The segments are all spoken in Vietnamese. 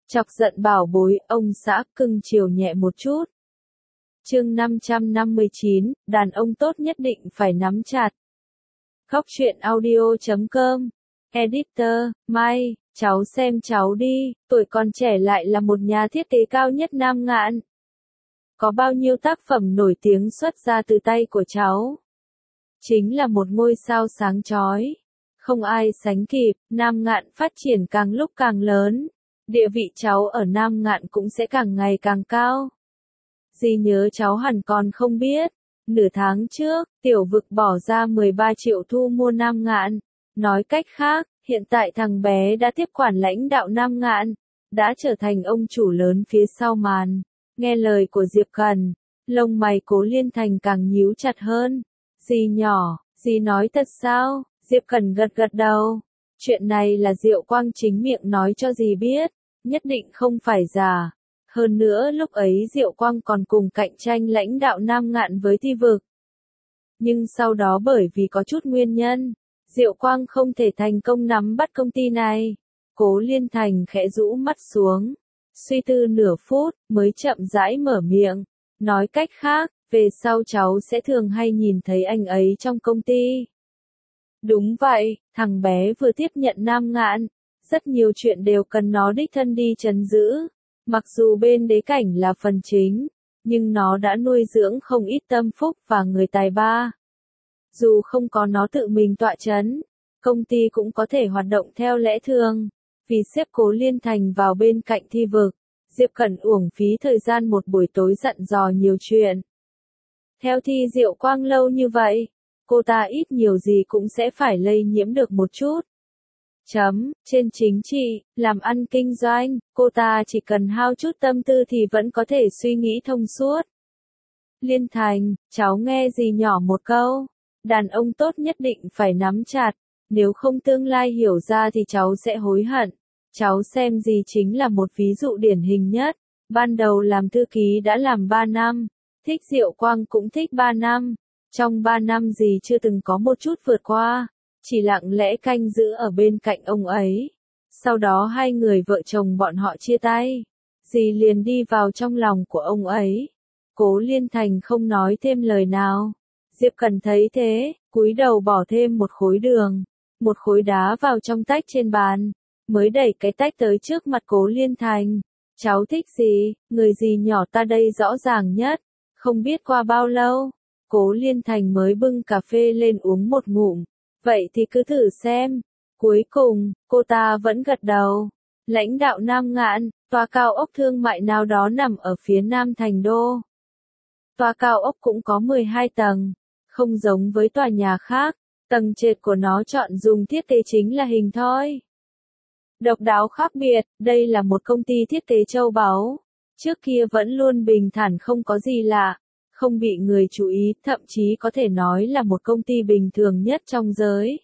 Chọc giận bảo bối, ông xã cưng chiều nhẹ một chút. Chương 559, đàn ông tốt nhất định phải nắm chặt. Khóc chuyện audio.com. Editor, Mai, cháu xem cháu đi, tuổi còn trẻ lại là một nhà thiết kế cao nhất Nam Ngạn. Có bao nhiêu tác phẩm nổi tiếng xuất ra từ tay của cháu? Chính là một ngôi sao sáng chói. Không ai sánh kịp, Nam Ngạn phát triển càng lúc càng lớn. Địa vị cháu ở Nam Ngạn cũng sẽ càng ngày càng cao. Dì nhớ cháu hẳn còn không biết. Nửa tháng trước, Tiểu Vực bỏ ra 13 triệu thu mua Nam Ngạn. Nói cách khác, hiện tại thằng bé đã tiếp quản lãnh đạo Nam Ngạn, đã trở thành ông chủ lớn phía sau màn. Nghe lời của Diệp Cần, lông mày Cố Liên Thành càng nhíu chặt hơn. Dì nhỏ, dì nói thật sao? Diệp Cần gật gật đầu. Chuyện này là Diệu Quang chính miệng nói cho dì biết, nhất định không phải giả. Hơn nữa lúc ấy Diệu Quang còn cùng cạnh tranh lãnh đạo Nam Ngạn với Thi Vực. Nhưng sau đó bởi vì có chút nguyên nhân, Diệu Quang không thể thành công nắm bắt công ty này. Cố Liên Thành khẽ rũ mắt xuống, suy tư nửa phút, mới chậm rãi mở miệng. Nói cách khác, về sau cháu sẽ thường hay nhìn thấy anh ấy trong công ty. Đúng vậy, thằng bé vừa tiếp nhận Nam Ngạn, rất nhiều chuyện đều cần nó đích thân đi trấn giữ. Mặc dù bên đế cảnh là phần chính, nhưng nó đã nuôi dưỡng không ít tâm phúc và người tài ba. Dù không có nó tự mình tọa trấn, công ty cũng có thể hoạt động theo lẽ thường. Vì xếp Cố Liên Thành vào bên cạnh Thi Vực, Diệp Cẩn uổng phí thời gian một buổi tối dặn dò nhiều chuyện. Theo Thi Diệu Quang lâu như vậy, cô ta ít nhiều gì cũng sẽ phải lây nhiễm được một chút. Trên chính trị, làm ăn kinh doanh, cô ta chỉ cần hao chút tâm tư thì vẫn có thể suy nghĩ thông suốt. Liên Thành, cháu nghe dì nhỏ một câu. Đàn ông tốt nhất định phải nắm chặt, nếu không tương lai hiểu ra thì cháu sẽ hối hận. Cháu xem dì chính là một ví dụ điển hình nhất. Ban đầu làm thư ký đã làm 3 năm, thích Diệu Quang cũng thích 3 năm. Trong 3 năm dì chưa từng có một chút vượt qua, chỉ lặng lẽ canh giữ ở bên cạnh ông ấy. Sau đó hai người vợ chồng bọn họ chia tay, dì liền đi vào trong lòng của ông ấy. Cố Liên Thành không nói thêm lời nào. Diệp Cần thấy thế, cúi đầu bỏ thêm một khối đường, một khối đá vào trong tách trên bàn, mới đẩy cái tách tới trước mặt Cố Liên Thành. Cháu thích gì, người gì nhỏ ta đây rõ ràng nhất. Không biết qua bao lâu, Cố Liên Thành mới bưng cà phê lên uống một ngụm. Vậy thì cứ thử xem. Cuối cùng, cô ta vẫn gật đầu. Lãnh đạo Nam Ngạn, tòa cao ốc thương mại nào đó nằm ở phía nam thành đô. Tòa cao ốc cũng có 12 tầng. Không giống với tòa nhà khác, tầng trệt của nó chọn dùng thiết kế chính là hình thoi. Độc đáo khác biệt, đây là một công ty thiết kế châu báu. Trước kia vẫn luôn bình thản không có gì lạ, không bị người chú ý, thậm chí có thể nói là một công ty bình thường nhất trong giới.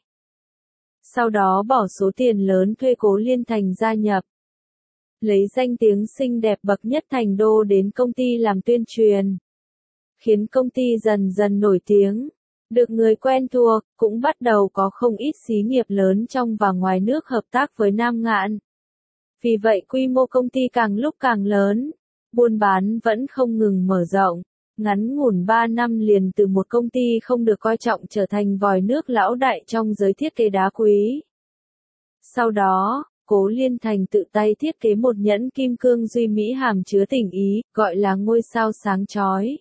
Sau đó bỏ số tiền lớn thuê Cố Liên Thành gia nhập. Lấy danh tiếng xinh đẹp bậc nhất thành đô đến công ty làm tuyên truyền. Khiến công ty dần dần nổi tiếng, được người quen thuộc, cũng bắt đầu có không ít xí nghiệp lớn trong và ngoài nước hợp tác với Nam Ngạn. Vì vậy quy mô công ty càng lúc càng lớn, buôn bán vẫn không ngừng mở rộng, ngắn ngủn 3 năm liền từ một công ty không được coi trọng trở thành vòi nước lão đại trong giới thiết kế đá quý. Sau đó, Cố Liên Thành tự tay thiết kế một nhẫn kim cương duy mỹ hàm chứa tình ý, gọi là ngôi sao sáng chói.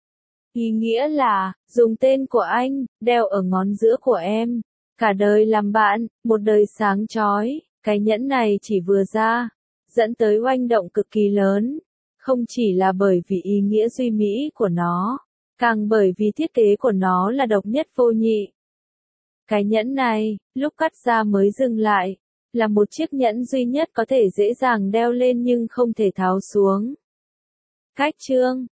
Ý nghĩa là, dùng tên của anh, đeo ở ngón giữa của em. Cả đời làm bạn, một đời sáng chói. Cái nhẫn này chỉ vừa ra, dẫn tới oanh động cực kỳ lớn. Không chỉ là bởi vì ý nghĩa duy mỹ của nó, càng bởi vì thiết kế của nó là độc nhất vô nhị. Cái nhẫn này, lúc cắt ra mới dừng lại, là một chiếc nhẫn duy nhất có thể dễ dàng đeo lên nhưng không thể tháo xuống. Cách chương